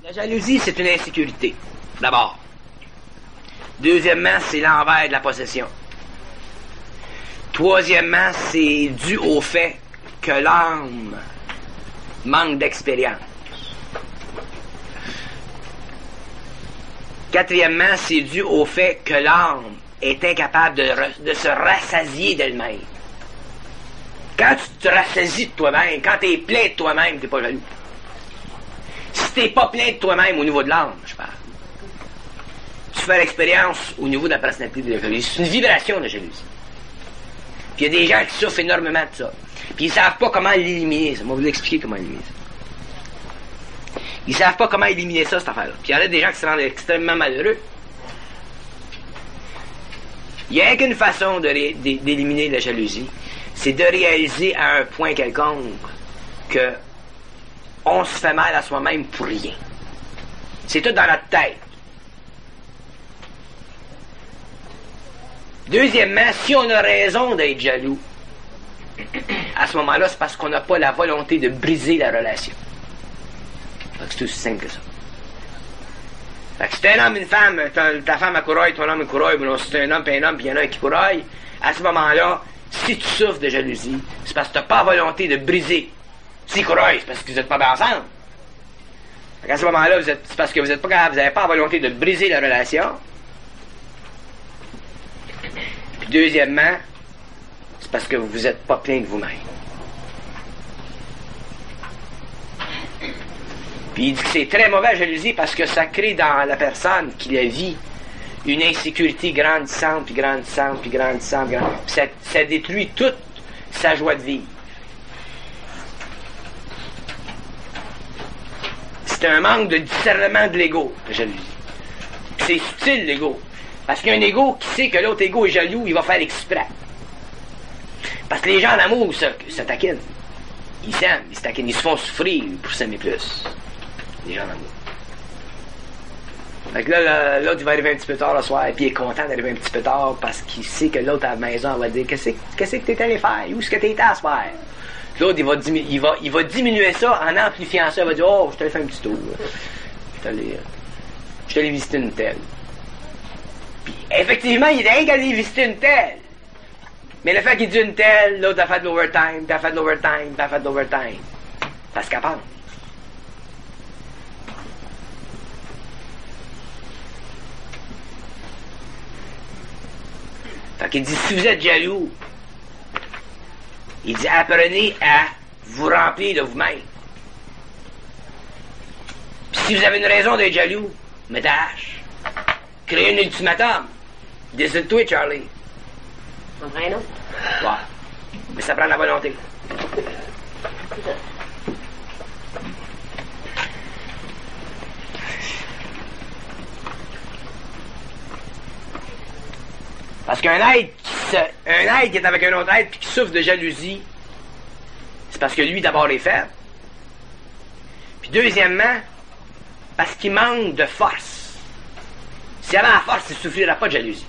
La jalousie, c'est une insécurité, d'abord. Deuxièmement, c'est l'envers de la possession. Troisièmement, c'est dû au fait que l'âme manque d'expérience. Quatrièmement, c'est dû au fait que l'âme est incapable de se rassasier d'elle-même. Quand tu te rassasies de toi-même, quand tu es plein de toi-même, tu n'es pas jaloux. Si tu n'es pas plein de toi-même au niveau de l'âme, je parle, tu fais l'expérience au niveau de la personnalité de la jalousie. C'est une vibration de jalousie. Puis il y a des gens qui souffrent énormément de ça. Puis ils ne savent pas comment l'éliminer. Ça, moi, vous expliquer comment éliminer ça. Ils ne savent pas comment éliminer ça, cette affaire-là. Puis il y en a des gens qui se rendent extrêmement malheureux. Il n'y a qu'une façon d'éliminer la jalousie, c'est de réaliser à un point quelconque que on se fait mal à soi-même pour rien. C'est tout dans notre tête. Deuxièmement, si on a raison d'être jaloux, à ce moment-là, c'est parce qu'on n'a pas la volonté de briser la relation. C'est aussi simple que ça. Fait que si t'es un homme et une femme, ta femme a couraille, ton homme a couraille, mais non, si t'es un homme et un homme, puis il y en a un qui couraille, à ce moment-là, si tu souffres de jalousie, c'est parce que t'as pas la volonté de briser. Si couraille, c'est parce que vous n'êtes pas bien ensemble. Fait qu'à ce moment-là, c'est parce que vous n'êtes pas capable, vous n'avez pas la volonté de briser la relation. Puis deuxièmement, c'est parce que vous n'êtes pas plein de vous-même. Puis il dit que c'est très mauvais, jalousie, parce que ça crée dans la personne qui la vit une insécurité grandissante, puis grandissante, puis grandissante, grandissante. Puis ça détruit toute sa joie de vivre. C'est un manque de discernement de l'ego, la jalousie. Puis c'est subtil, l'ego. Parce qu'un ego qui sait que l'autre ego est jaloux, il va faire exprès. Parce que les gens en amour se taquinent. Ils s'aiment, ils se taquinent, ils se font souffrir pour s'aimer plus. Les gens en amour. Fait que là, l'autre il va arriver un petit peu tard le soir, puis il est content d'arriver un petit peu tard parce qu'il sait que l'autre à la maison va dire qu'est-ce que t'es allé faire? Où est-ce que t'es à soir? L'autre il va diminuer ça en amplifiant ça, il va dire oh, je t'allais faire un petit tour. Je t'allais visiter une telle. Puis effectivement, il est rien qu'aller visiter une telle. Mais le fait qu'il dit une telle, l'autre a fait de l'overtime, t'as fait de l'overtime, t'as fait de l'overtime. Parce qu'elle pense. Fait qu'il dit, si vous êtes jaloux, il dit, apprenez à vous remplir de vous-même. Puis si vous avez une raison d'être jaloux, mettez H. Créez un ultimatum. Décide-toi, Charlie. Un vrai nom? Ouais. Mais ça prend de la volonté. Parce qu'un être qui est avec un autre être puis qui souffre de jalousie, c'est parce que lui d'abord est faible. Puis deuxièmement, parce qu'il manque de force. S'il avait la force, il ne souffrirait pas de jalousie.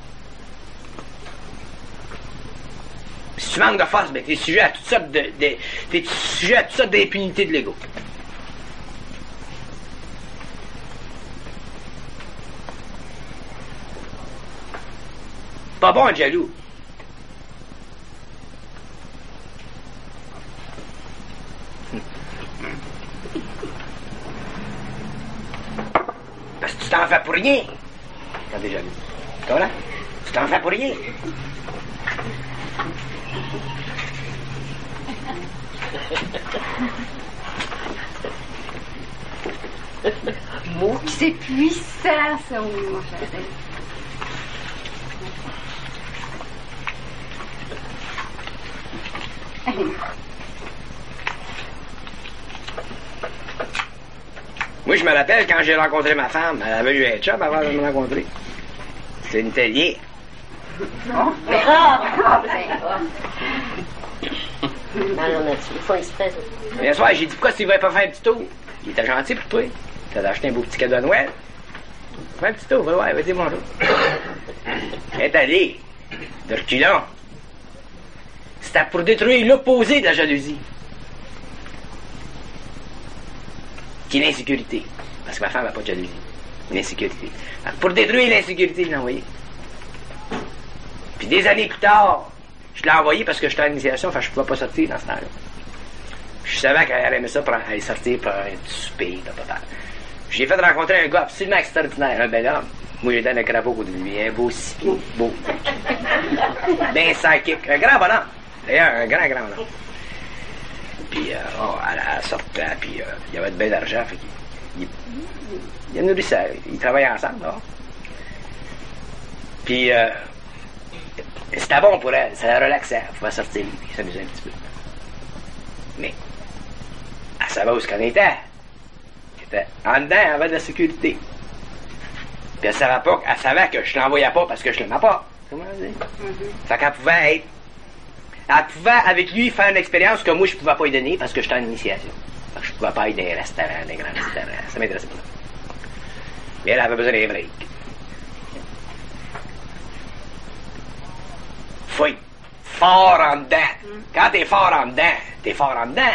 Puis si tu manques de force, ben, tu es sujet à toutes sortes t'es sujet à toutes sortes d'impunités de l'ego. Pas bon être jaloux. Parce que tu t'en fais pour rien quand t'es jaloux. Tu vois là? Tu t'en fais pour rien. Mot qui c'est puissant, ça, oui, mon cher. Moi, je me rappelle quand j'ai rencontré ma femme, elle avait eu un chum avant de me rencontrer. C'est une tellier. Non, ils font exprès. Un soir, j'ai dit, pourquoi tu ne vas pas faire un petit tour? Il était gentil pour toi. Tu as acheté un beau petit cadeau à Noël. Fais un petit tour, ouais, vas-y, bonjour. Elle est allée, de reculons. C'était pour détruire l'opposé de la jalousie, qui est l'insécurité. Parce que ma femme n'a pas de jalousie. Une insécurité. Alors, pour détruire l'insécurité, je l'ai envoyé. Puis des années plus tard, je l'ai envoyé parce que j'étais en initiation, enfin je pouvais pas sortir dans ce temps-là. Je savais qu'elle aimait ça pour aller sortir pour un souper, papa. J'ai fait rencontrer un gars absolument extraordinaire, un bel homme. Moi, j'étais dans le crapaud côté de lui, un beau six pieds, beau. Ben psychique, un grand bonhomme. D'ailleurs, un grand bonhomme. Puis, elle sortait, puis il y avait de bel argent, fait il nourrissait, ils travaillaient ensemble, là. Puis, c'était bon pour elle, ça la relaxait, elle pouvait sortir, puis s'amuser un petit peu. Mais, elle savait où ce qu'on était. En dedans, elle avait de la sécurité. Puis elle savait pas, elle savait que je l'envoyais pas parce que je l'aimais pas. Comment dire? Fait qu'elle pouvait être. Elle pouvait avec lui faire une expérience que moi je pouvais pas lui donner parce que j'étais en initiation. Fait que je pouvais pas être dans les restaurants, des grands restaurants. Ça m'intéressait pas. Mais elle avait besoin d'un break. Faut être fort en dedans. Quand t'es fort en dedans, t'es fort en dedans.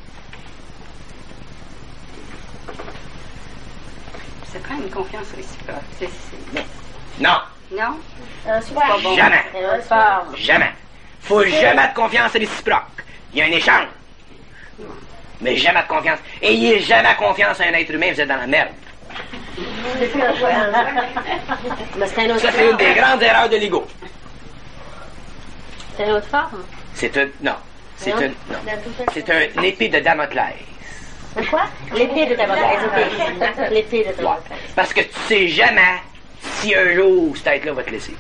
Ça prend une confiance réciproque. Non. Non? Pas bon. Jamais. Un soir. Jamais. Faut jamais de confiance réciproque. Il y a un échange. Mais jamais de confiance. Ayez jamais confiance à un être humain, vous êtes dans la merde. Mais c'est un autre Ça, c'est une des grandes erreurs de l'ego. C'est une autre forme. C'est un... Non. C'est un... Non. C'est un épée de Damoclès. Quoi? L'épée de Damoclès. OK. L'épée de Damoclès. Parce que tu sais jamais si un jour cette tête-là va te laisser.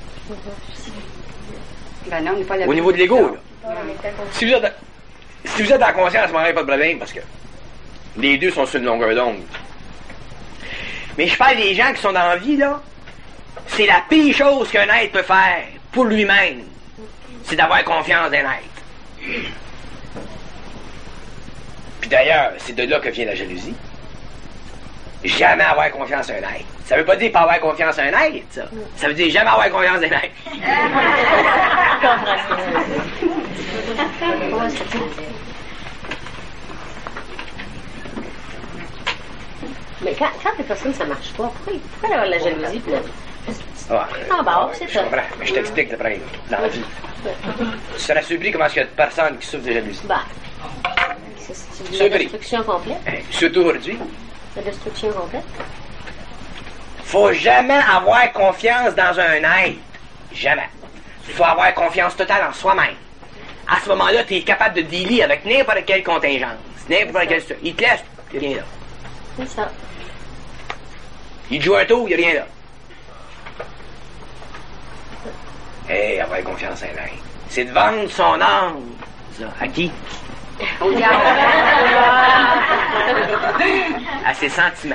Ben non, on n'est pas là. Au niveau de l'ego, là. Si vous êtes en conscience, il n'y a pas de problème parce que les deux sont sur une longueur d'onde. Mais je parle des gens qui sont dans la vie, là. C'est la pire chose qu'un être peut faire pour lui-même. C'est d'avoir confiance d'un être. Puis d'ailleurs, c'est de là que vient la jalousie. Jamais avoir confiance à un être. Ça veut pas dire pas avoir confiance à un être, ça. Ça veut dire jamais avoir confiance à un être. Mais quand les personnes, ça marche pas, pourquoi avoir de la jalousie? Puis Ah, bah, c'est je ça. comprends, mais je t'explique le problème dans la vie. Tu serais surpris comment est-ce qu'il y a de personnes qui souffrent de jalousie. Bah, c'est de la Surpris. destruction complète. Surtout aujourd'hui. La destruction complète. Faut jamais avoir confiance dans un être. Jamais. Il faut avoir confiance totale en soi-même. À ce moment-là, tu es capable de dealer avec n'importe quelle contingence, n'importe quelle situation. Il te laisse, il n'y a rien là. C'est ça. Il te joue un tour, il n'y a rien là. Avoir confiance en un être. C'est de vendre son âme. Ça, à qui? Au diable. À ses sentiments.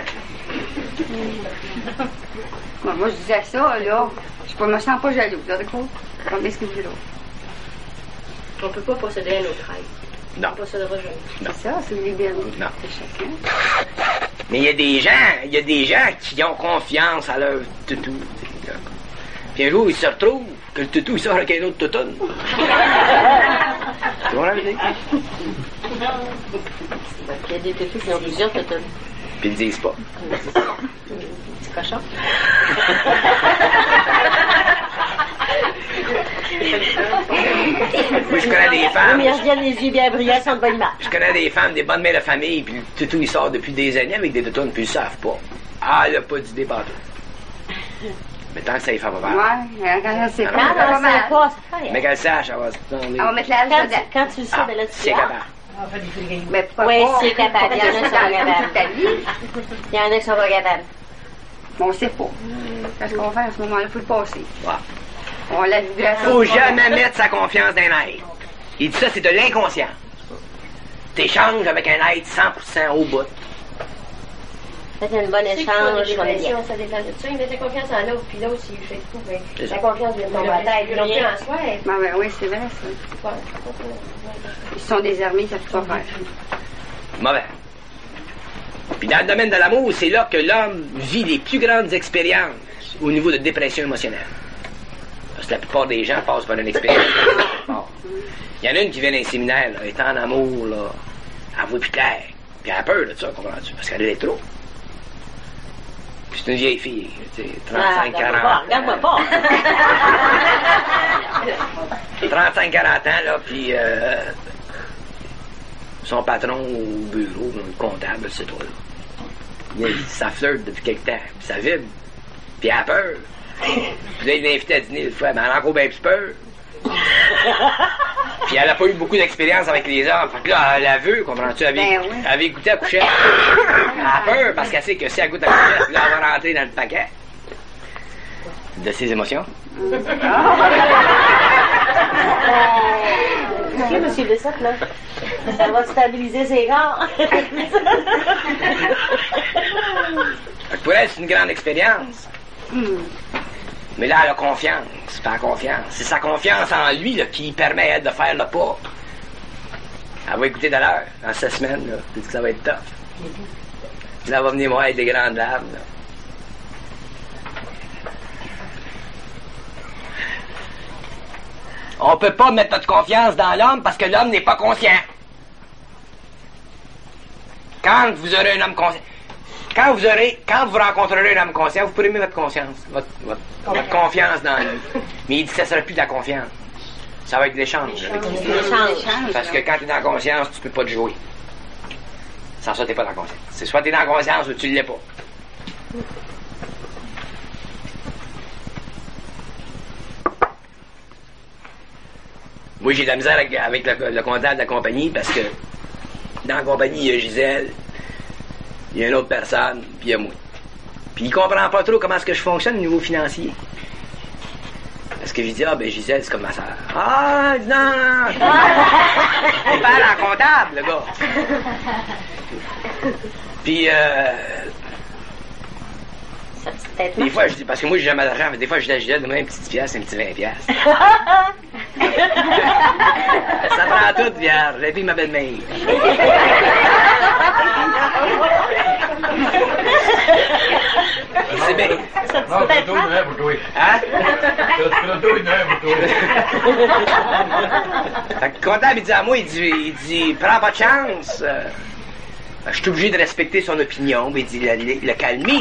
Bon, moi, je disais ça, là. Je me sens pas jaloux, là, d'accord? Comme ce que vous dites là. On peut pas posséder un autre être. Non. On possédera jamais. Non. C'est ça, c'est une liberté Non. de chacun. Mais il y a des gens qui ont confiance à leur toutou. Puis un jour, ils se retrouvent que le toutou, il sort avec un autre toutoune. Tu vois, là, je dis? Il y a des toutous qui ont plusieurs toutous. Puis ils le disent pas. C'est cochon. Moi, je connais des femmes. Mais ils reviennent les yeux bien brillants, sont de bonne humeur. Je connais des femmes, des bonnes mères de famille, puis le toutou, il sort depuis des années avec des toutounes, puis ils le savent pas. Ah, elle a pas d'idée partout. Mais tant que ça y fait pas mal. Ouais, quand elle sait Quand pas, on pas sait mal. pas, ça fait. Mais qu'elle sache, elle va se donner. On va mettre la hache dedans. Quand tu le sais, ben là, tu C'est dis, capable. Mais pourquoi Oui, pas? c'est capable. Il y en a qui sont pas capables. Ta vie. Il y en a qui sont pas capables. On sait pas. Qu'est-ce qu'on fait à ce moment-là? Il faut le passer. Ouais. On la vibration. Faut jamais mettre sa confiance dans un être. Il dit ça, c'est de l'inconscient. T'échanges avec un être 100% au bout. Faites un bon échange. Ça dépend de ça. Il met sa confiance en l'autre, puis l'autre, s'il fait tout, mais C'est ça. la confiance vient tomber à la tête. Ils l'ont plus en soi. Ben, oui, c'est vrai, ça. Ils sont désarmés, ils savent pas faire. Mauvais. Puis dans le domaine de l'amour, c'est là que l'homme vit les plus grandes expériences au niveau de dépression émotionnelle. Parce que la plupart des gens passent par une expérience. Il y en a une qui vient d'un séminaire, là, elle est en amour, là, elle voit plus clair. Puis elle a peur de ça, comprends-tu? Parce qu'elle est trop. C'est une vieille fille, tu sais, Ah, 35-40. regarde-moi pas. 35-40 ans, là, puis son patron au bureau, le comptable, c'est toi, là. Ça flirte depuis quelque temps, puis ça vibre, puis elle a peur. Puis là, il l'invite à dîner une fois, mais elle a encore bien plus peur. Puis elle a pas eu beaucoup d'expérience avec les hommes. Fait que là, elle a vu, comprends-tu? Elle avait goûté à coucher. Elle a peur parce qu'elle sait que si elle goûte à coucher, là, elle va rentrer dans le paquet de ses émotions. OK, monsieur Bessette, là. Ça va stabiliser ses corps. Fait que pour elle, c'est une grande expérience. Mais là, elle a confiance, pas confiance. C'est sa confiance en lui là, qui permet à elle de faire le pas. Elle va écouter d'ailleurs, dans 6 semaines, là, puis que ça va être tough. Là, elle va venir moi avec des grandes larmes. Là. On peut pas mettre notre confiance dans l'homme parce que l'homme n'est pas conscient. Quand vous aurez un homme conscient, quand vous rencontrerez un homme conscient, vous pourrez mettre votre conscience, votre confiance dans lui. Mais il dit que ça ne sera plus de la confiance. Ça va être de l'échange. Parce que quand tu es dans la conscience, tu peux pas te jouer. Sans ça, tu n'es pas dans la conscience. C'est soit tu es dans la conscience ou tu ne l'es pas. Moi, j'ai de la misère avec le comptable de la compagnie parce que dans la compagnie, il y a Gisèle, il y a une autre personne, puis il y a moi. Puis il comprend pas trop comment est-ce que je fonctionne au niveau financier. Parce que j'ai dit, ben Gisèle, c'est comme ma soeur. Ah, non! Il parle en comptable, le gars. Puis, des fois, je dis, parce que moi, j'ai jamais d'argent, mais des fois, je dis à Gisèle, donne-moi un petit 10$, un petit 20$. Ça prend tout, vierge. Et puis ma belle-mère. C'est bien. Non, c'est tout une pour toi. Hein? C'est tout une pour toi. Fait que le comptable, il dit à moi, il dit, prends pas de chance. Je suis obligé de respecter son opinion, mais il dit, le calmer.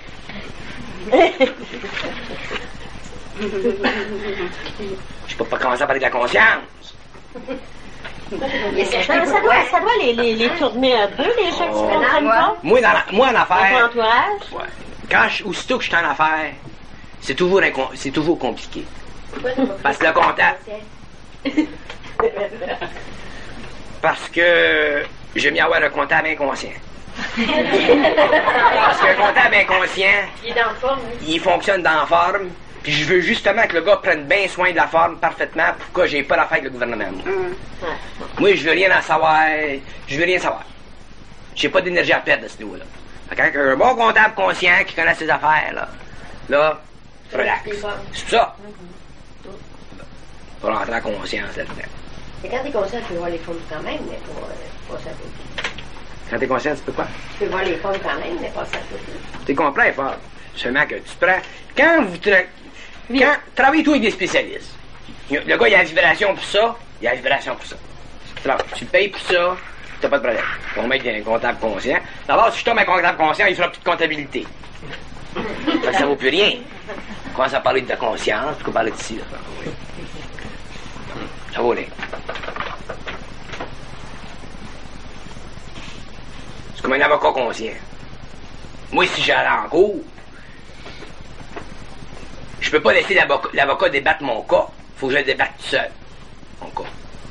Je peux pas commencer à parler de la conscience. Mais ça doit les tourner un peu, les gens qui se comprennent pas. Moi, en affaires. Dans ton entourage. Ouais. Aussitôt que je suis en affaires, c'est toujours compliqué. Parce que le comptable. Parce que j'aime bien avoir un comptable inconscient. Parce qu'un comptable inconscient, Il est dans la forme, oui. il fonctionne dans la forme, puis je veux justement que le gars prenne bien soin de la forme parfaitement pour que j'ai pas d'affaire avec le gouvernement. Moi, je veux rien en savoir, je veux rien savoir. J'ai pas d'énergie à perdre à ce niveau-là. Fait qu'un bon comptable conscient qui connaît ses affaires, là, relax. C'est pour ça. Pour rentrer en conscience là-dedans. Mais quand t'es conscient, tu peux voir les formes quand même, mais pas ça tout. Quand t'es conscient, tu peux quoi? Tu peux voir les formes quand même, mais pas ça tout. T'es complet fort. Seulement que tu prends. Quand travaille-toi avec des spécialistes. Le gars, il a la vibration pour ça, il a la vibration pour ça. Tu payes pour ça, t'as pas de problème. Ton mec est un comptable conscient. D'abord, si je tombe un comptable conscient, il fera plus de comptabilité. Fait que ça vaut plus rien. On commence à parler de ta conscience, puis on parle d'ici, là. Ça vaut rien. C'est comme un avocat conscient. Moi, si j'allais en cours, je peux pas laisser l'avocat débattre mon cas. Faut que je le débatte tout seul, mon cas.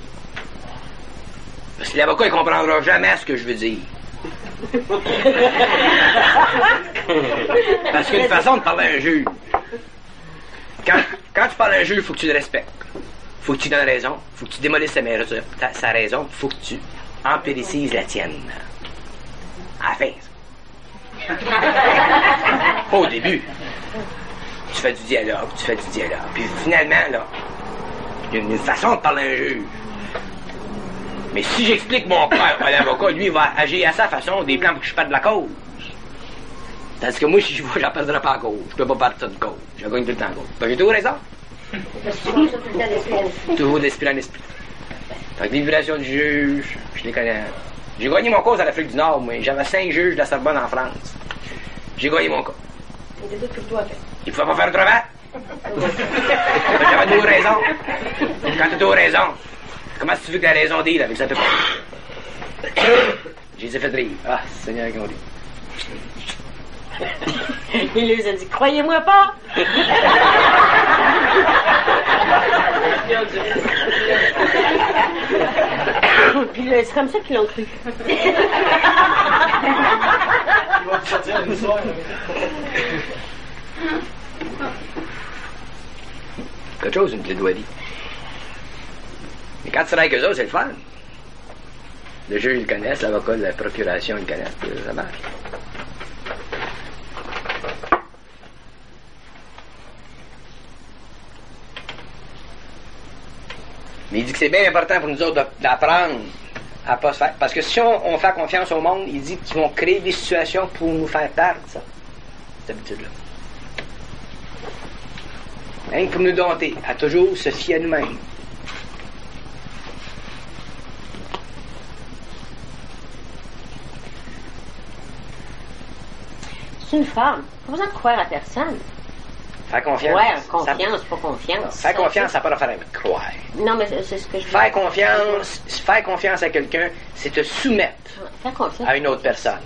Parce que l'avocat, il comprendra jamais ce que je veux dire. Parce qu'il y a une façon de parler à un juge. Quand tu parles à un juge, il faut que tu le respectes. Faut que tu donnes raison. Faut que tu démolisses sa raison. Faut que tu empiricises la tienne. À la fin. Pas au début. Tu fais du dialogue. Puis finalement, là, il y a une façon de parler à un juge. Mais si j'explique mon cas à l'avocat, lui, il va agir à sa façon, des plans pour que je perde la cause. Tandis que moi, si je vois, j'en perdrai pas la cause. Je peux pas perdre ça de cause. Je gagne tout le temps la cause. J'ai toujours raison. Parce que tu vois ça tout le temps d'esprit en esprit. Toujours d'esprit en esprit. Fait que les vibrations du juge, je les connais. J'ai gagné mon cause à l'Afrique du Nord, moi. J'avais 5 juges de la Sorbonne en France. J'ai gagné mon cas. Il était tout pour toi, fait. Il pouvait pas faire autrement. J'avais toujours raison. Quand t'as toujours raison, comment tu veux que la raison dise avec ça? J'ai fait rire. Ah, Seigneur, qu'on dit. Il lui a dit, croyez-moi pas! Puis c'est comme ça qu'ils l'ont cru. Il va te sortir une histoire. Quelque chose, une plaidoirie. Mais quand tu travailles avec eux autres, c'est le fun. Le juge, ils le connaissent, l'avocat de la procuration, ils le connaissent. Ça marche. Mais il dit que c'est bien important pour nous autres d'apprendre à pas se faire. Parce que si on fait confiance au monde, il dit qu'ils vont créer des situations pour nous faire perdre ça. Cette habitude-là. Rien que pour nous dompter, à toujours se fier à nous-mêmes. C'est une femme. Pas besoin de croire à personne. Faire confiance. Ouais, confiance, pas confiance. Faire confiance, ça n'a pas d'affaire avec croire. Non, mais c'est ce que je veux Faire confiance à quelqu'un, c'est te soumettre faire confiance. à une autre personne.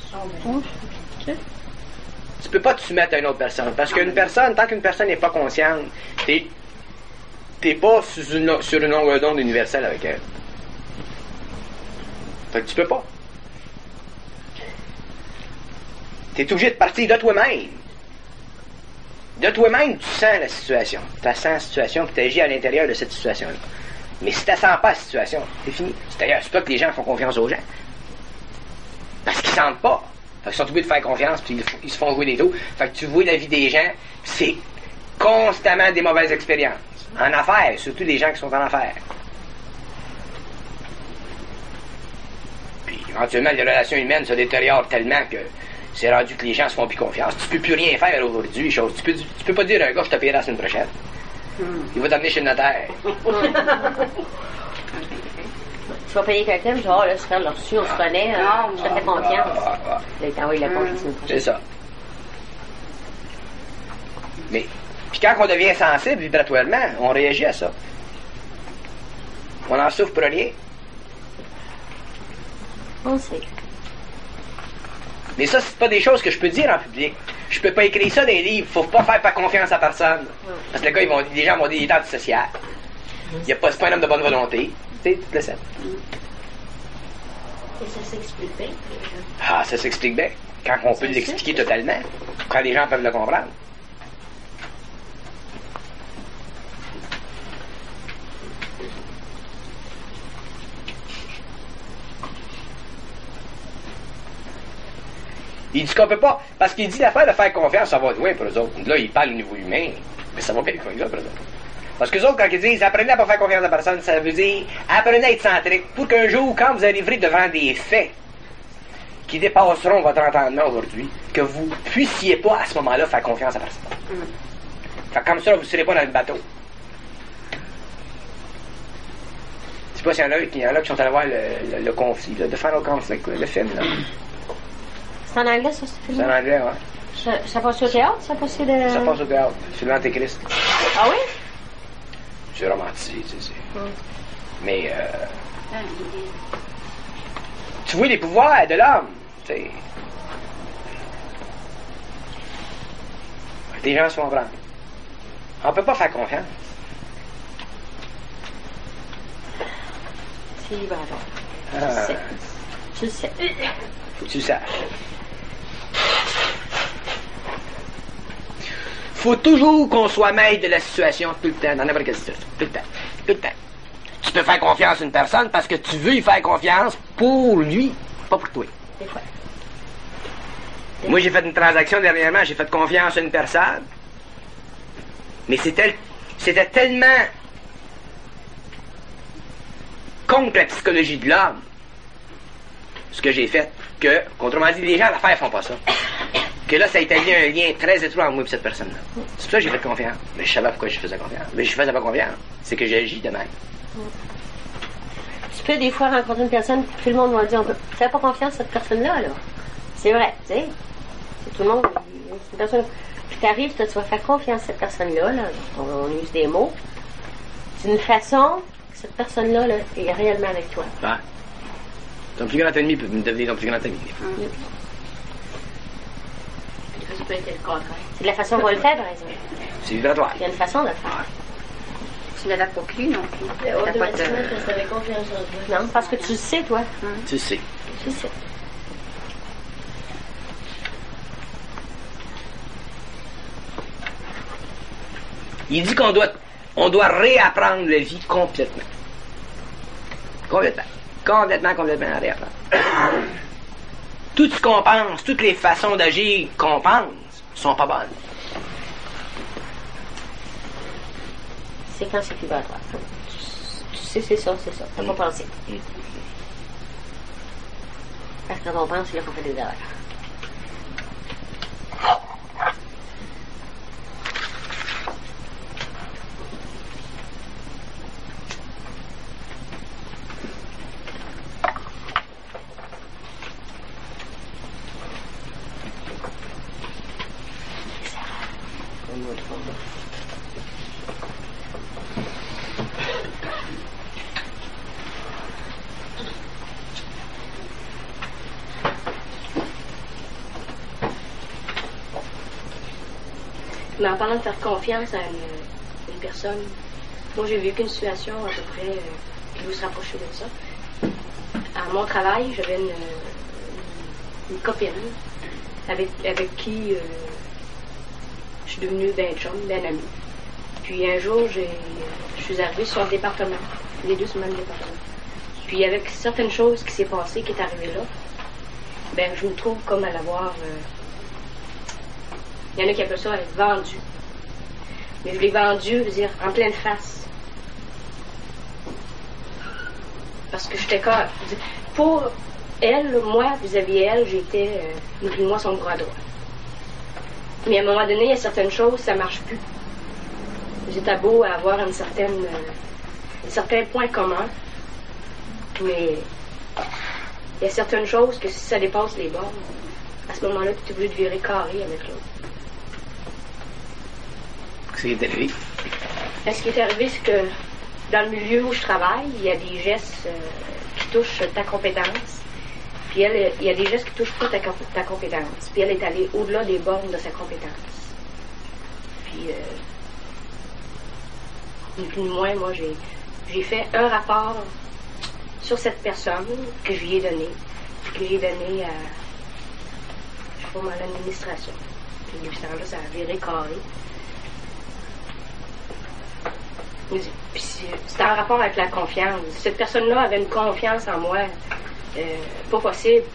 Tu peux pas te soumettre à une autre personne. Parce qu'une personne, tant qu'une personne n'est pas consciente, t'es pas sur une longueur d'onde universelle avec elle. Fait que tu peux pas. T'es obligé de partir de toi-même. De toi-même, tu sens la situation. Tu sens la situation, puis tu agis à l'intérieur de cette situation-là. Mais si tu ne sens pas la situation, c'est fini. D'ailleurs, c'est pas que les gens font confiance aux gens. Parce qu'ils ne sentent pas. Fait qu'ils sont obligés de faire confiance, puis ils se font jouer des tours. Fait que tu vois la vie des gens, c'est constamment des mauvaises expériences. En affaires, surtout les gens qui sont en affaires. Puis éventuellement, les relations humaines se détériorent tellement que c'est rendu que les gens se font plus confiance. Tu peux plus rien faire aujourd'hui. Tu peux pas dire à un gars, je te paierai la semaine prochaine. Il va t'amener chez le notaire. Tu vas payer quelqu'un, genre, oh, là, se faire leur reçu, on se connaît, je te fais confiance. Là, il t'envoie la congé la semaine prochaine. C'est ça. Mais, puis quand on devient sensible vibratoirement, on réagit à ça. On en souffre pour rien. On sait. Mais ça, c'est pas des choses que je peux dire en public. Je peux pas écrire ça dans les livres. Faut pas faire confiance à personne. Parce que le gars, les gens vont dire, il est antisocial. Il a pas, c'est pas un homme de bonne volonté. Tu sais, tout le set. Et ça s'explique bien. Ah, ça s'explique bien. Quand on peut l'expliquer totalement. Quand les gens peuvent le comprendre. Il dit qu'on peut pas, parce qu'il dit l'affaire de faire confiance, ça va loin pour eux autres. Là, il parle au niveau humain, mais ça va bien comme ça pour eux autres. Parce que eux autres, quand ils disent apprenez à pas faire confiance à personne, ça veut dire apprenez à être centrique pour qu'un jour, quand vous arriverez devant des faits qui dépasseront votre entendement aujourd'hui, que vous puissiez pas à ce moment-là faire confiance à personne. Fait que comme ça, vous ne serez pas dans le bateau. Je sais pas s'il y en a qui sont allés voir le conflit, là, The Final Conflict, le film. Là. C'est en anglais, ça, ce film? C'est en anglais, ouais. Ça passe au théâtre? Ça passe de... Ça passe au théâtre. C'est l'Antéchrist. Ah oui? C'est romantisé, tu sais. Mais, tu vois les pouvoirs de l'homme, tu sais. Les gens se font prendre. On peut pas faire confiance. C'est libérateur. Ah, Tu le sais. faut que tu le saches. Faut toujours qu'on soit maître de la situation tout le temps, dans n'importe quelle situation. Tout le temps. Tout le temps. Tu peux faire confiance à une personne parce que tu veux y faire confiance pour lui, pas pour toi. Des fois. Moi, j'ai fait une transaction dernièrement, j'ai fait confiance à une personne, mais c'était tellement contre la psychologie de l'homme, ce que j'ai fait, que, autrement dit, les gens à l'affaire font pas ça. Que là, ça a établi un lien très étroit entre moi et cette personne-là. C'est pour ça que j'ai fait confiance. Mais je savais pourquoi je faisais confiance. Mais je faisais pas confiance. C'est que j'agis de même. Tu peux des fois rencontrer une personne, tout le monde va dire, tu fais pas confiance à cette personne-là, là. C'est vrai, tu sais. Tout le monde, c'est une personne, Puis t'arrives, tu vas faire confiance à cette personne-là, là. On use des mots, d'une façon que cette personne-là là, est réellement avec toi. Ouais. Ton plus grand ennemi peut devenir ton plus grand ami. Ça peut être le contraire. C'est de la façon qu'on le fait, par exemple. C'est vibratoire. Il y a une façon de le faire. Tu ne l'as pas cru non plus. Automatiquement, tu avais confiance en toi. Non, parce que tu le sais, toi. Tu sais. Tu le sais. Il dit qu'on doit réapprendre la vie complètement. Complètement réapprendre. Tout ce qu'on pense, toutes les façons d'agir qu'on pense, sont pas bonnes. C'est quand c'est vibratoire. Tu sais, c'est ça. T'as pas pensé. Parce que quand on pense, c'est là qu'on fait des erreurs. Mais en parlant de faire confiance à une personne, moi j'ai vécu une situation à peu près qui vous se rapprochait de ça. À mon travail, j'avais une copine avec qui je suis devenue ben chum, ben amie. Puis un jour, je suis arrivée sur le département, les deux sur le même département. Puis avec certaines choses qui s'est passées, qui est arrivée là, ben je me trouve comme à l'avoir... il y en a qui appellent ça être vendu. Mais je l'ai vendu, je veux dire, en pleine face. Parce que j'étais comme... Pour elle, moi, vis-à-vis elle, j'étais, moi, son bras droit. Mais à un moment donné, il y a certaines choses, ça marche plus. J'étais beau à avoir un certain point commun, mais il y a certaines choses que si ça dépasse les bornes, à ce moment-là, tu es obligé de virer carré avec l'autre. Qu'est-ce qui est arrivé? Ce qui est arrivé, c'est que dans le milieu où je travaille, il y a des gestes qui touchent ta compétence. Puis elle, il y a des gestes qui touchent pas ta compétence. Puis elle est allée au-delà des bornes de sa compétence. Puis, ni plus ni moins, moi, j'ai fait un rapport sur cette personne que je lui ai donné. Que j'ai donné à, je sais pas, à l'administration. Puis depuis ce temps-là, ça a viré carré. Puis c'était en rapport avec la confiance. Cette personne-là avait une confiance en moi pas possible.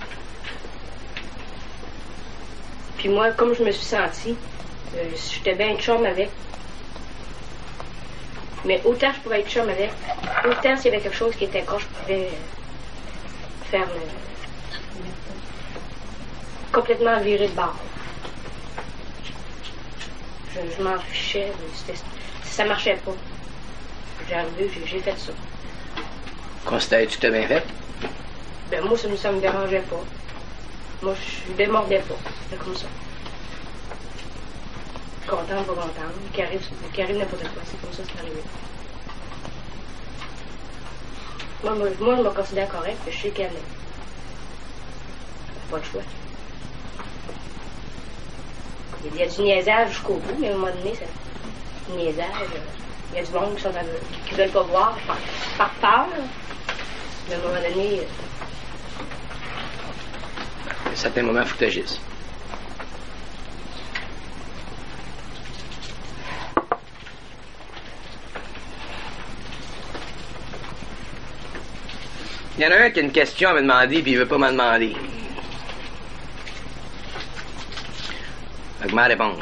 Puis moi, comme je me suis sentie, j'étais bien chum avec. Mais autant je pouvais être chum avec, autant s'il y avait quelque chose qui était croche, je pouvais faire complètement virer de bord. Je m'en fichais, ça marchait pas. J'ai fait ça. Considères-tu que tu as bien fait? Ben moi, ça me dérangeait pas. Moi, je démordais pas. C'est comme ça. Content, pas content. Qui arrive n'importe quoi. C'est comme ça que c'est arrivé. Moi, je me considère correct, je sais qu'elle est. Pas le choix. Il y a du niaisage jusqu'au bout, mais à un moment donné, c'est niaisage. Il y a du monde qui veulent pas voir par peur. Mais à un moment donné... À un certain moment, il faut que tu agisses. Il y en a un qui a une question à me demander, puis il veut pas m'en demander. Fait que m'en répondre.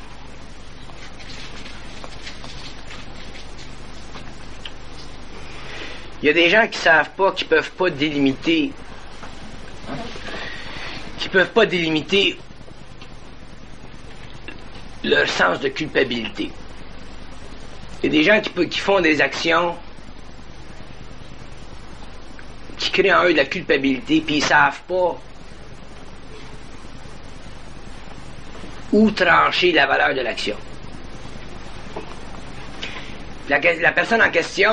Il y a des gens qui savent pas, qui peuvent pas délimiter, leur sens de culpabilité. Il y a des gens qui font des actions qui créent en eux de la culpabilité, puis ils savent pas ou trancher la valeur de l'action. La personne en question,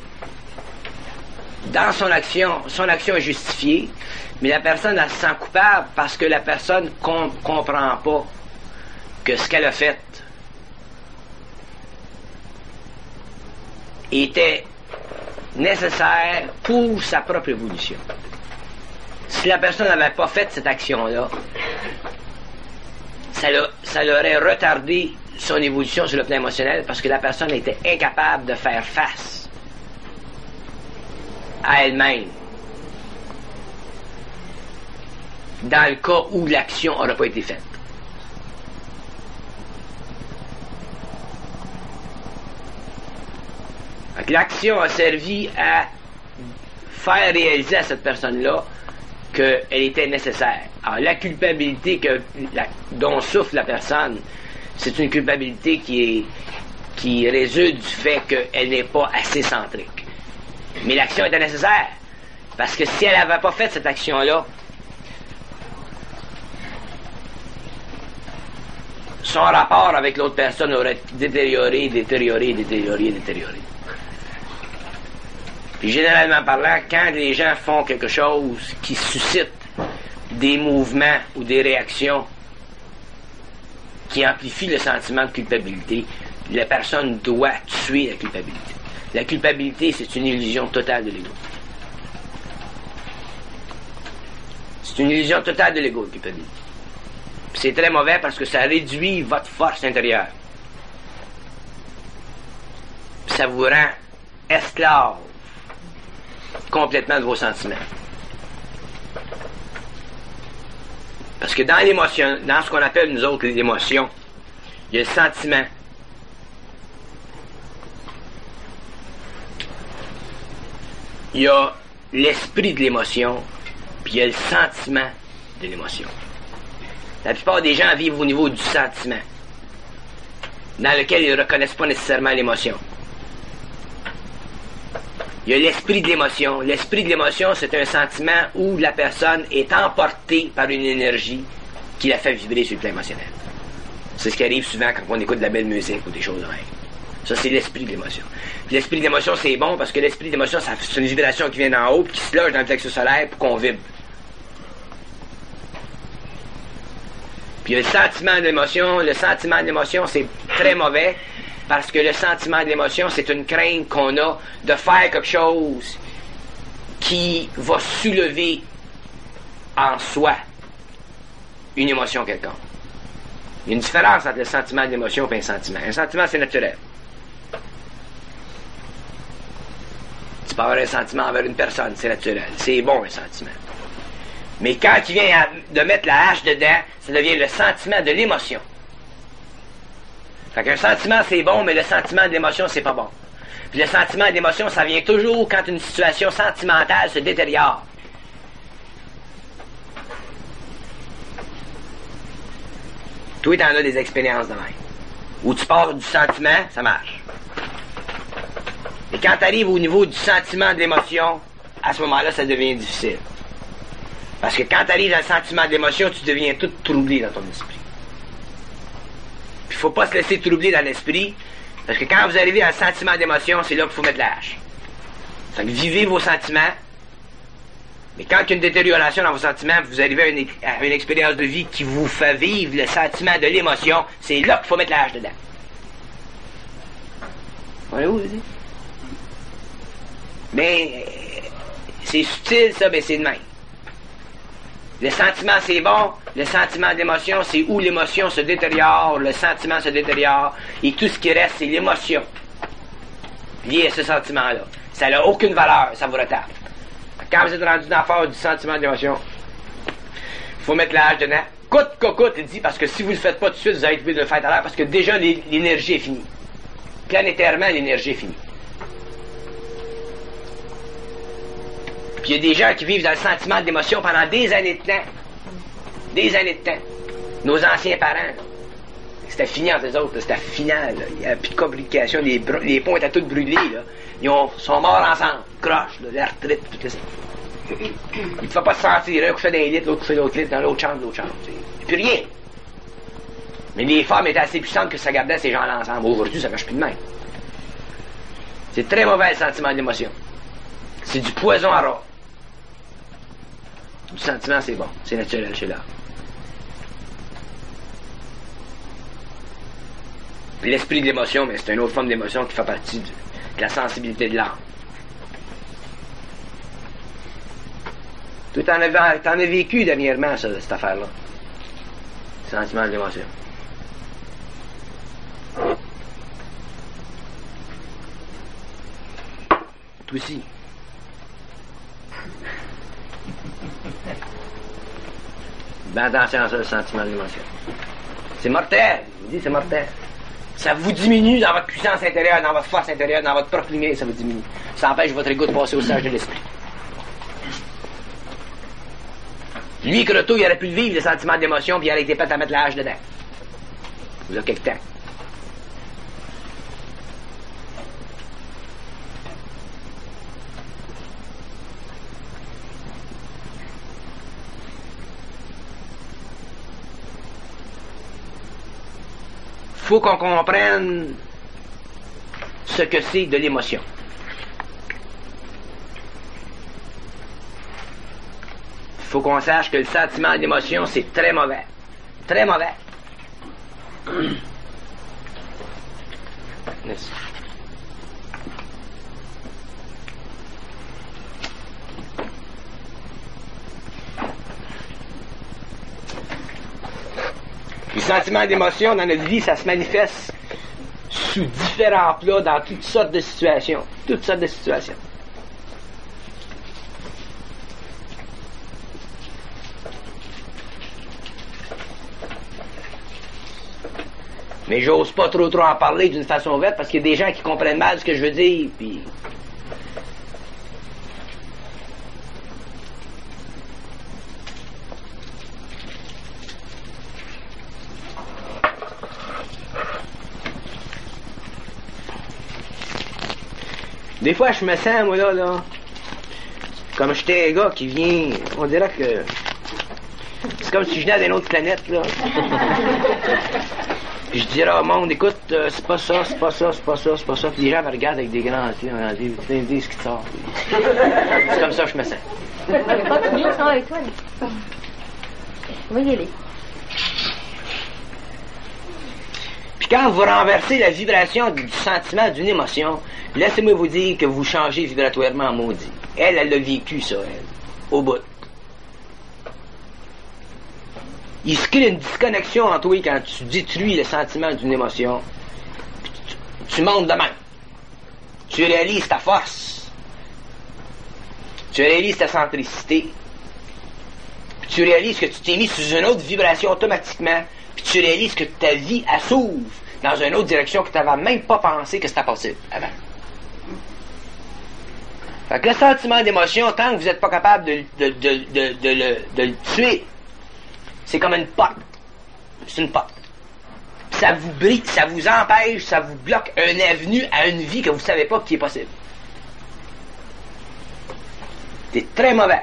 dans son action est justifiée, mais la personne elle se sent coupable parce que la personne comprend pas que ce qu'elle a fait était nécessaire pour sa propre évolution. Si la personne n'avait pas fait cette action-là, ça l'aurait retardé son évolution sur le plan émotionnel parce que la personne était incapable de faire face à elle-même dans le cas où l'action n'aurait pas été faite. Donc, l'action a servi à faire réaliser à cette personne-là qu'elle était nécessaire. Alors, la culpabilité dont souffre la personne, c'est une culpabilité qui résulte du fait qu'elle n'est pas assez centrique. Mais l'action était nécessaire. Parce que si elle n'avait pas fait cette action-là, son rapport avec l'autre personne aurait détérioré. Puis généralement parlant, quand les gens font quelque chose qui suscite des mouvements ou des réactions qui amplifient le sentiment de culpabilité, la personne doit tuer la culpabilité. La culpabilité, c'est une illusion totale de l'ego. C'est une illusion totale de l'ego, la culpabilité. Puis c'est très mauvais parce que ça réduit votre force intérieure. Puis ça vous rend esclave complètement de vos sentiments. Parce que dans l'émotion, dans ce qu'on appelle nous autres l'émotion, il y a le sentiment. Il y a l'esprit de l'émotion, puis il y a le sentiment de l'émotion. La plupart des gens vivent au niveau du sentiment, dans lequel ils ne reconnaissent pas nécessairement l'émotion. Il y a l'esprit de l'émotion. L'esprit de l'émotion, c'est un sentiment où la personne est emportée par une énergie qui la fait vibrer sur le plan émotionnel. C'est ce qui arrive souvent quand on écoute de la belle musique ou des choses de même. Ça, c'est l'esprit de l'émotion. Puis l'esprit de l'émotion, c'est bon parce que l'esprit de l'émotion, c'est une vibration qui vient d'en haut et qui se loge dans le plexus solaire pour qu'on vibre. Puis il y a le sentiment de l'émotion. Le sentiment de l'émotion, c'est très mauvais. Parce que le sentiment de l'émotion, c'est une crainte qu'on a de faire quelque chose qui va soulever en soi une émotion quelconque. Il y a une différence entre le sentiment de l'émotion et un sentiment. Un sentiment, c'est naturel. Tu peux avoir un sentiment envers une personne, c'est naturel. C'est bon, un sentiment. Mais quand il vient de mettre la hache dedans, ça devient le sentiment de l'émotion. Fait qu'un sentiment, c'est bon, mais le sentiment de l'émotion, c'est pas bon. Puis le sentiment de l'émotion, ça vient toujours quand une situation sentimentale se détériore. Toi, t'en as des expériences de même. Où tu pars du sentiment, ça marche. Et quand tu arrives au niveau du sentiment de l'émotion, à ce moment-là, ça devient difficile. Parce que quand tu arrives dans le sentiment de l'émotion, tu deviens tout troublé dans ton esprit. Puis il ne faut pas se laisser troubler dans l'esprit, parce que quand vous arrivez à un sentiment d'émotion, c'est là qu'il faut mettre la hache. Donc vivez vos sentiments, mais quand il y a une détérioration dans vos sentiments, vous arrivez à une expérience de vie qui vous fait vivre le sentiment de l'émotion, c'est là qu'il faut mettre la hache dedans. Voyez-vous, vous dites? Mais c'est subtil ça, mais c'est de même. Le sentiment, c'est bon. Le sentiment d'émotion, c'est où l'émotion se détériore, le sentiment se détériore, et tout ce qui reste, c'est l'émotion liée à ce sentiment-là. Ça n'a aucune valeur, ça vous retarde. Quand vous êtes rendu dans la phase du sentiment d'émotion, il faut mettre la hache dedans. Coûte, il dit, parce que si vous ne le faites pas tout de suite, vous allez être obligé de le faire tout à l'heure, parce que déjà, l'énergie est finie. Planétairement, l'énergie est finie. Puis il y a des gens qui vivent dans le sentiment d'émotion pendant des années de temps. Des années de temps. Nos anciens parents, c'était fini entre eux autres, c'était final. Il n'y avait plus de complications, les ponts étaient tous brûlés. Là. Ils sont morts ensemble, croche, l'arthrite, tout ça. Il ne faut pas se sentir, un couché dans un lit, l'autre couché dans l'autre lit, dans l'autre chambre, Il n'y a plus rien. Mais les femmes étaient assez puissantes que ça gardait ces gens-là ensemble. Aujourd'hui, ça marche plus de même. C'est très mauvais, le sentiment de l'émotion. C'est du poison à rat. Du sentiment, c'est bon. C'est naturel chez l'homme. Puis l'esprit de l'émotion, mais c'est une autre forme d'émotion qui fait partie de la sensibilité de l'âme. Toi, t'en as vécu dernièrement, ça, cette affaire-là. Le sentiment de l'émotion. Toi aussi. Ben attention à ça, le sentiment de l'émotion. C'est mortel, je vous dis, c'est mortel. Ça vous diminue dans votre puissance intérieure, dans votre force intérieure, dans votre propre lumière, ça vous diminue. Ça empêche votre ego de passer au stage de l'esprit. Lui, Croteau, il aurait pu le vivre, le sentiment d'émotion, puis il aurait été prêt à mettre la hache dedans. Il y a quelque temps. Faut qu'on comprenne ce que c'est de l'émotion. Faut qu'on sache que le sentiment d'émotion, c'est très mauvais. Très mauvais. Merci. Le sentiment d'émotion dans notre vie, ça se manifeste sous différents plats dans toutes sortes de situations. Toutes sortes de situations. Mais j'ose pas trop en parler d'une façon ouverte parce qu'il y a des gens qui comprennent mal ce que je veux dire, puis... Des fois, je me sens, moi, là, comme j'étais un gars qui vient, on dirait que... C'est comme si je venais d'une autre planète, là. Puis je dirais au monde, écoute, c'est pas ça, c'est pas ça, c'est pas ça, c'est pas ça. Puis les gens me regardent avec des grands yeux, ils me disent ce qui sort. C'est comme ça que je me sens. Il n'y a pas de client, ça va avec toi, là. On va y aller. Puis quand vous renversez la vibration du sentiment, d'une émotion, laissez-moi vous dire que vous changez vibratoirement maudit. Elle l'a vécu, ça, elle. Au bout. Il se crée une disconnexion en toi quand tu détruis le sentiment d'une émotion. Tu montes de même. Tu réalises ta force. Tu réalises ta centricité. Puis tu réalises que tu t'es mis sous une autre vibration automatiquement. Puis tu réalises que ta vie, elle s'ouvre dans une autre direction que tu n'avais même pas pensé que c'était possible avant. Fait que le sentiment d'émotion, tant que vous n'êtes pas capable de le tuer, c'est comme une porte. C'est une porte. Ça vous brille, ça vous empêche, ça vous bloque un avenue à une vie que vous ne savez pas qui est possible. C'est très mauvais.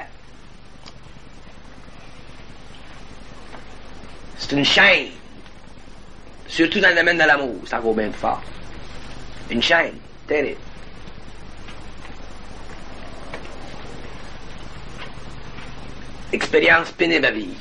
C'est une chaîne. Surtout dans le domaine de l'amour, c'est encore bien plus fort. Une chaîne terrible. Expérience pénible à vivre.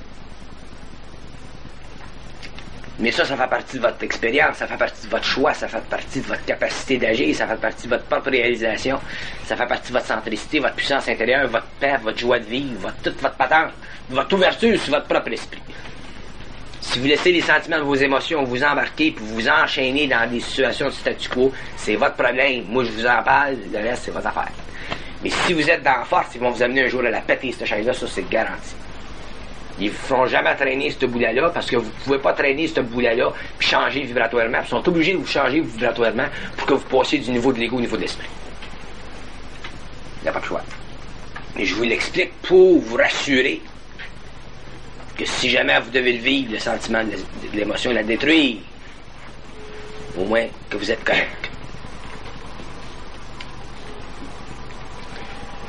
Mais ça fait partie de votre expérience, ça fait partie de votre choix, ça fait partie de votre capacité d'agir, ça fait partie de votre propre réalisation, ça fait partie de votre centricité, votre puissance intérieure, votre paix, votre joie de vivre, toute votre patente, votre ouverture sur votre propre esprit. Si vous laissez les sentiments de vos émotions vous embarquer puis vous enchaîner dans des situations de statu quo, c'est votre problème. Moi, je vous en parle, le reste, c'est votre affaire. Mais si vous êtes dans la force, ils vont vous amener un jour à la péter, cette chaise-là, ça, c'est garanti. Ils ne feront jamais traîner ce boulet-là parce que vous ne pouvez pas traîner ce boulet-là puis changer vibratoirement. Ils sont obligés de vous changer vibratoirement pour que vous passiez du niveau de l'ego au niveau de l'esprit. Il n'y a pas de choix. Mais je vous l'explique pour vous rassurer que si jamais vous devez le vivre, le sentiment de l'émotion, la détruire, au moins que vous êtes correct.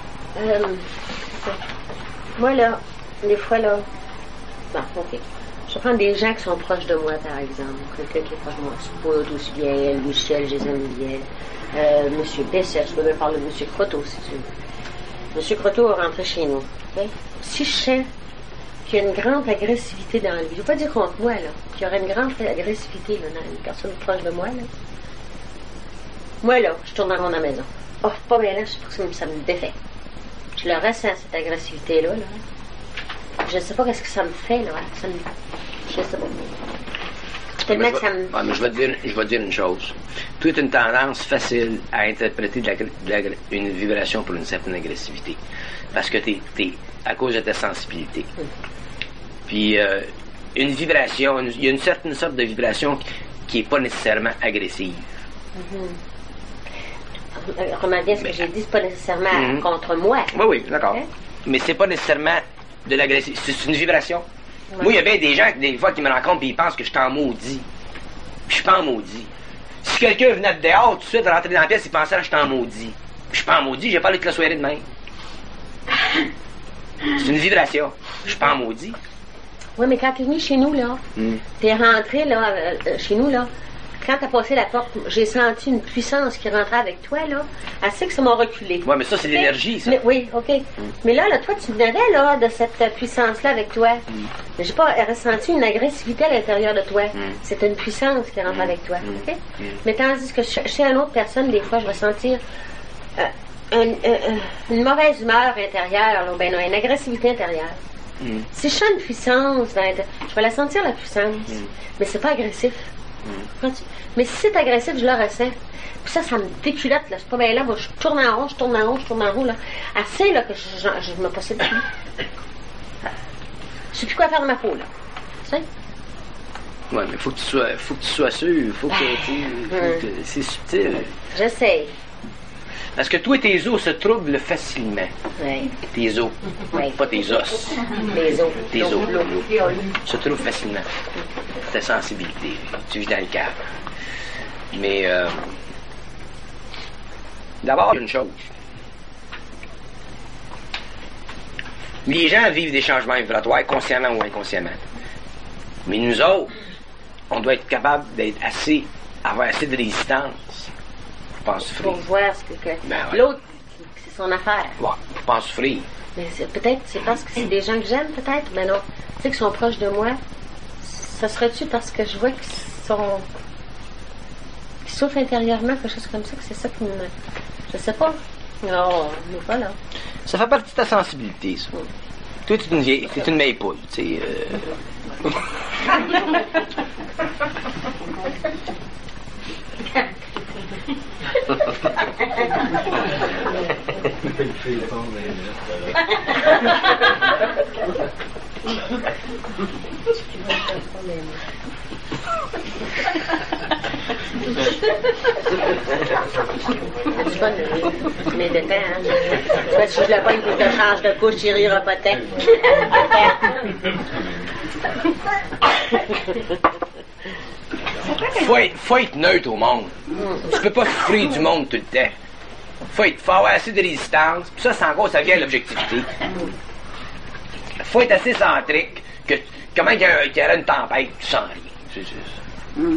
Moi, là, des fois, là, bon, ok, Je prends des gens qui sont proches de moi, par exemple. Quelqu'un qui est proche de moi. Paul aussi bien, elle, Michel, je les aime bien. Monsieur Bessel, je peux même parler de Monsieur Croteau, si tu veux. Monsieur Croteau est rentré chez nous. Okay? Si je sens qu'il y a une grande agressivité dans lui, je ne veux pas dire contre moi, là, qu'il y aurait une grande agressivité là, dans une personne proche de moi, là. Moi, là, je tourne en rond dans la maison. Oh, pas bien là, c'est pour ça que ça me défait. Je le ressens, cette agressivité-là, là. Je ne sais pas qu'est-ce que ça me fait, là. Ça me... Je sais pas. Tellement que ça me... Ouais, mais je vais te dire une chose. Tu as une tendance facile à interpréter une vibration pour une certaine agressivité. Parce que t'es à cause de ta sensibilité. Puis, une vibration, il y a une certaine sorte de vibration qui n'est pas nécessairement agressive. Remarque bien ce que j'ai dit, c'est pas nécessairement contre moi. Oui, d'accord. Okay. Mais c'est pas nécessairement de l'agressivité. C'est une vibration. Ouais. Moi, il y a bien des gens, des fois, qui me rencontrent et ils pensent que je suis en maudit. Puis je suis pas en maudit. Si quelqu'un venait de dehors, tout de suite, rentrer dans la pièce, il pensait que je suis en maudit. Puis je suis pas en maudit, j'ai pas allé toute la soirée demain. C'est une vibration. Je suis pas en maudit. Oui, mais quand tu es venu chez nous, là, t'es rentré, là, chez nous, là, quand t'as passé la porte, j'ai senti une puissance qui rentrait avec toi, là, assez que ça m'a reculé. Oui, mais ça, c'est l'énergie, ça. Mais, oui, OK. Mais là, toi, tu venais, là, de cette puissance-là avec toi. Mais j'ai pas ressenti une agressivité à l'intérieur de toi. C'est une puissance qui rentre avec toi, OK? Mais tandis que chez une autre personne, des fois, je vais sentir une mauvaise humeur intérieure, là, ben, une agressivité intérieure. Si je sens une puissance, je vais la sentir, la puissance. Mais c'est pas agressif. Mais si c'est agressif, je le ressens. Puis ça me déculotte, là. C'est pas bien là. Moi, je tourne en rond, là. Assez, là, que je me possède plus. Je sais plus quoi faire de ma peau, là. Tu sais? Ouais, mais faut que tu sois sûr. C'est subtil. J'essaie. Parce que toi, tes os se troublent facilement. Oui. Tes os. Oui. Pas tes os. Les os. Tes os. Se troublent facilement. Ta sensibilité. Tu vis dans le cœur. Mais, d'abord, une chose. Les gens vivent des changements vibratoires, consciemment ou inconsciemment. Mais nous autres, on doit être capable avoir assez de résistance pour pas souffrir. Pour voir ce que Ben ouais. l'autre, c'est son affaire. Ouais, pour pas souffrir. Mais peut-être, c'est parce que c'est des gens que j'aime, peut-être, mais non. Tu sais, qui sont proches de moi. Ça serait-tu parce que je vois qu'ils souffrent intérieurement, quelque chose comme ça, que c'est ça qui me... Je sais pas. Non, mais voilà. Ça fait partie de ta sensibilité, ça. Toi, t'es une vieille poule, tu sais. C'est pas mais dépend, hein. Parce que si je le pogne pour que je change de couche, il rira pas tant. Faut être neutre au monde. Tu peux pas souffrir du monde tout le temps. Faut avoir assez de résistance. Puis ça, c'est encore, ça vient à l'objectivité. Faut être assez centrique que comment il y aurait une tempête, tu sens rien.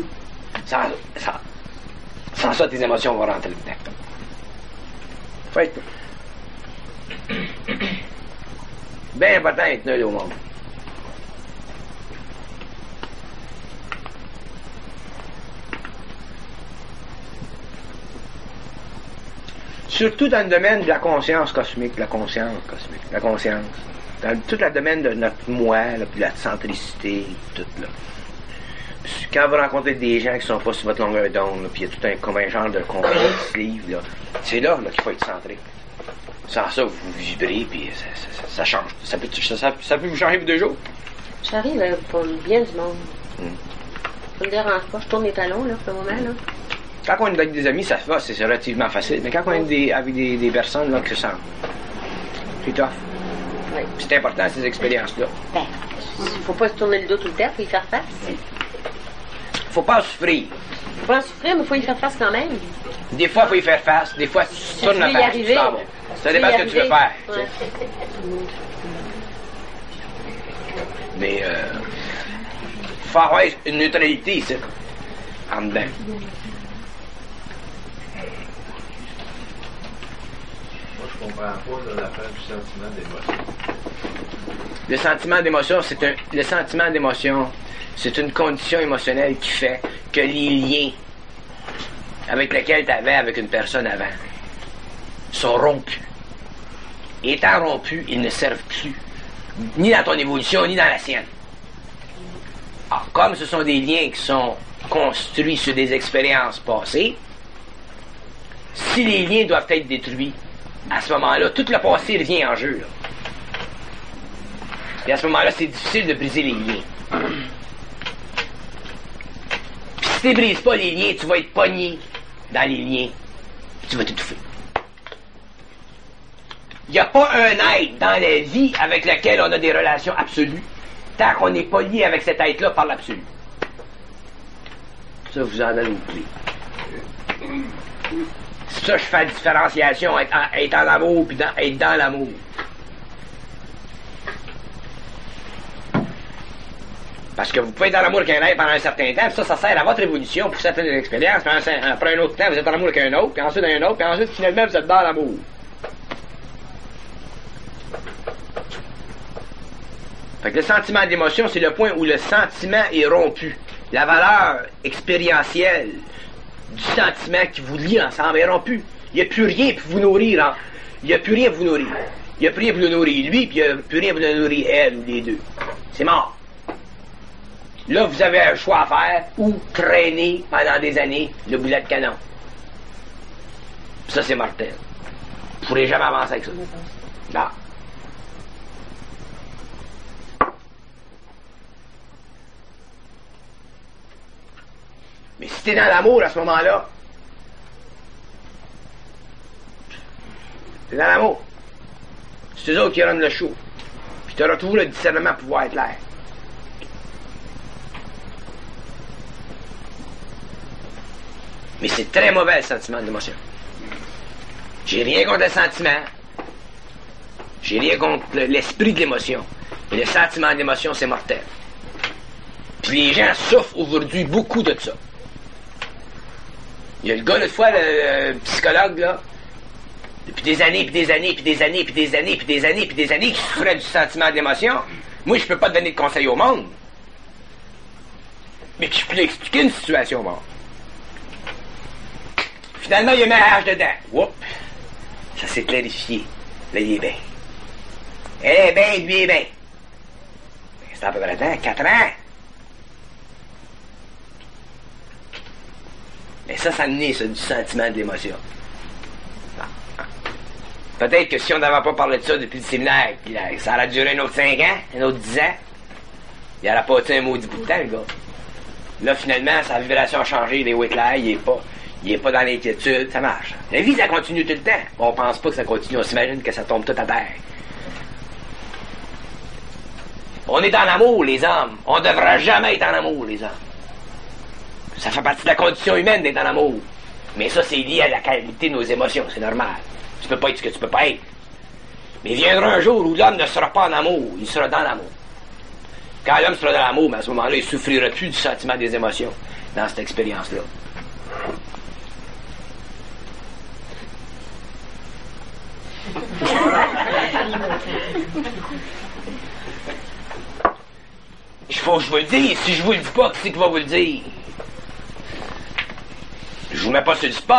Sans ça, tes émotions vont rentrer dedans. Faut être bien important d'être neutre au monde. Surtout dans le domaine de la conscience cosmique, la conscience. Dans tout le domaine de notre moi, là, puis la centricité, tout là. Puis quand vous rencontrez des gens qui sont pas sur votre longueur d'onde, puis il y a tout comme un genre de conflit qui se livre, là, c'est là qu'il faut être centré. Sans ça, vous vibrez, puis ça change. Ça peut vous changer pour 2 jours. J'arrive pour le bien du monde. Ça me dérange pas. Je tourne les talons, là, pour le moment, là. Quand on est avec des amis, ça va, c'est relativement facile. Mais quand on est avec des personnes, là, que ça c'est tough. Oui. C'est important, ces expériences-là. Ben, faut pas se tourner le dos tout le temps, faut y faire face. Faut pas souffrir. Faut pas souffrir, mais faut y faire face quand même. Des fois, faut y faire face. Des fois, tu tournes la face, tu t'en vas. Ça dépend de ce que tu veux faire. Ouais. Mais, faut avoir une neutralité, ça. En dedans. Moi, je comprends pas l'affaire du sentiment d'émotion. Le sentiment d'émotion, le sentiment d'émotion, c'est une condition émotionnelle qui fait que les liens avec lesquels tu avais avec une personne avant sont rompus. Et étant rompus, ils ne servent plus, ni dans ton évolution, ni dans la sienne. Alors, comme ce sont des liens qui sont construits sur des expériences passées, si les liens doivent être détruits, à ce moment-là, tout le passé revient en jeu, là. Et à ce moment-là, c'est difficile de briser les liens. Puis si tu ne brises pas les liens, tu vas être pogné dans les liens. Tu vas t'étouffer. Il n'y a pas un être dans la vie avec lequel on a des relations absolues tant qu'on n'est pas lié avec cet être-là par l'absolu. Ça, vous en avez oublié. C'est ça que je fais la différenciation, être en amour puis être dans l'amour. Parce que vous pouvez être dans l'amour avec un être pendant un certain temps, puis ça sert à votre évolution pour certaines expériences. Après un autre temps, vous êtes en amour avec un autre, puis ensuite un autre, puis ensuite, finalement, vous êtes dans l'amour. Fait que le sentiment d'émotion, c'est le point où le sentiment est rompu. La valeur expérientielle du sentiment qui vous lie ensemble est rompue. Il n'y a plus rien pour vous nourrir. Il n'y a plus rien pour vous nourrir. Il n'y a plus rien pour le nourrir lui, puis il n'y a plus rien pour le nourrir elle, ou les deux. C'est mort. Là, vous avez un choix à faire, ou traîner pendant des années le boulet de canon. Ça, c'est mortel. Vous ne pourrez jamais avancer avec ça. Non. Mais si t'es dans l'amour à ce moment-là, t'es dans l'amour. C'est eux autres qui rendent le show. Puis tu auras toujours le discernement pour pouvoir être l'air. Mais c'est très mauvais le sentiment d'émotion. J'ai rien contre le sentiment. J'ai rien contre l'esprit de l'émotion. Mais le sentiment d'émotion, c'est mortel. Puis les gens souffrent aujourd'hui beaucoup de ça. Il y a le gars, l'autre fois, le psychologue, là, depuis des années, puis des années, puis des années, puis des années, puis des années, puis des années, qui souffrait du sentiment d'émotion. Moi, je peux pas te donner de conseils au monde. Mais je peux expliquer une situation au monde. Finalement, il a mis un hache dedans. Oups! Ça s'est clarifié. Là, il est bien. Elle est bien, lui est bien. C'est à peu près temps, 4 ans. Mais ça naît, ça, du sentiment de l'émotion. Peut-être que si on n'avait pas parlé de ça depuis le séminaire, puis ça aurait duré un autre 5 ans, un autre 10 ans, il n'aurait pas été un maudit bout de temps, le gars. Là, finalement, sa vibration a changé, les Whitlair, il est pas dans l'inquiétude, ça marche. La vie, ça continue tout le temps. On pense pas que ça continue, on s'imagine que ça tombe tout à terre. On est en amour, les hommes. On ne devrait jamais être en amour, les hommes. Ça fait partie de la condition humaine d'être en amour. Mais ça, c'est lié à la qualité de nos émotions, c'est normal. Tu peux pas être ce que tu peux pas être. Mais il viendra un jour où l'homme ne sera pas en amour, il sera dans l'amour. Quand l'homme sera dans l'amour, à ce moment-là, il ne souffrira plus du sentiment des émotions dans cette expérience-là. Il faut que je vous le dise. Si je vous le dis pas, qui c'est qui va vous le dire? Je vous mets pas sur le spot.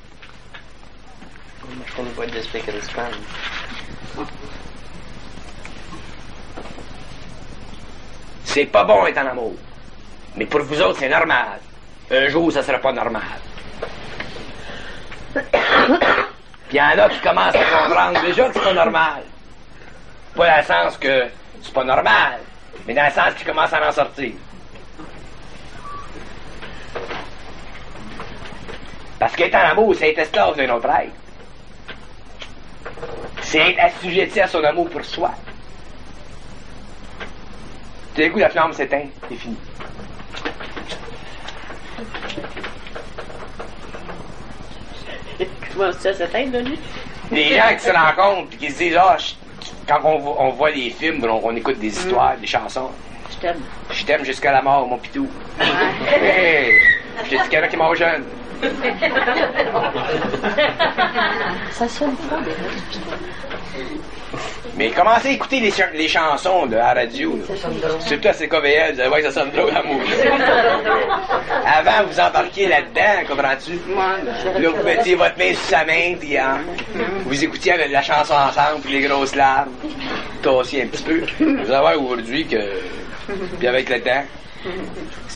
Je connais pas de speak of the spam. C'est pas bon être en amour. Mais pour vous autres, c'est normal. Un jour, ça sera pas normal. Puis il y en a qui commencent à comprendre déjà que c'est pas normal. Pas dans le sens que c'est pas normal, mais dans le sens qu'ils commencent à en sortir. Parce qu'être en amour, c'est être esclave d'un autre être. C'est être assujetti à son amour pour soi. Tout d'un coup, la flamme s'éteint, c'est fini. Comment ça s'éteint, lui? Les gens qui se rencontrent et qui se disent, quand on voit des films, on écoute des histoires, des chansons. Je t'aime. Je Je t'aime jusqu'à la mort, mon pitou. Hey, je t'ai dit qu'il y en a qui meurent jeunes. Ça sonne faux, des fois. Mais commencez à écouter les chansons de la radio. Surtout à CKVL, vous allez voir que ça sonne drôle à mourir. Avant, vous embarquiez là-dedans, comprends-tu? Là, vous mettiez votre main sur sa main, puis vous écoutiez la chanson ensemble, puis les grosses larmes. Tossiez un petit peu. Vous allez voir aujourd'hui que... Puis avec le temps...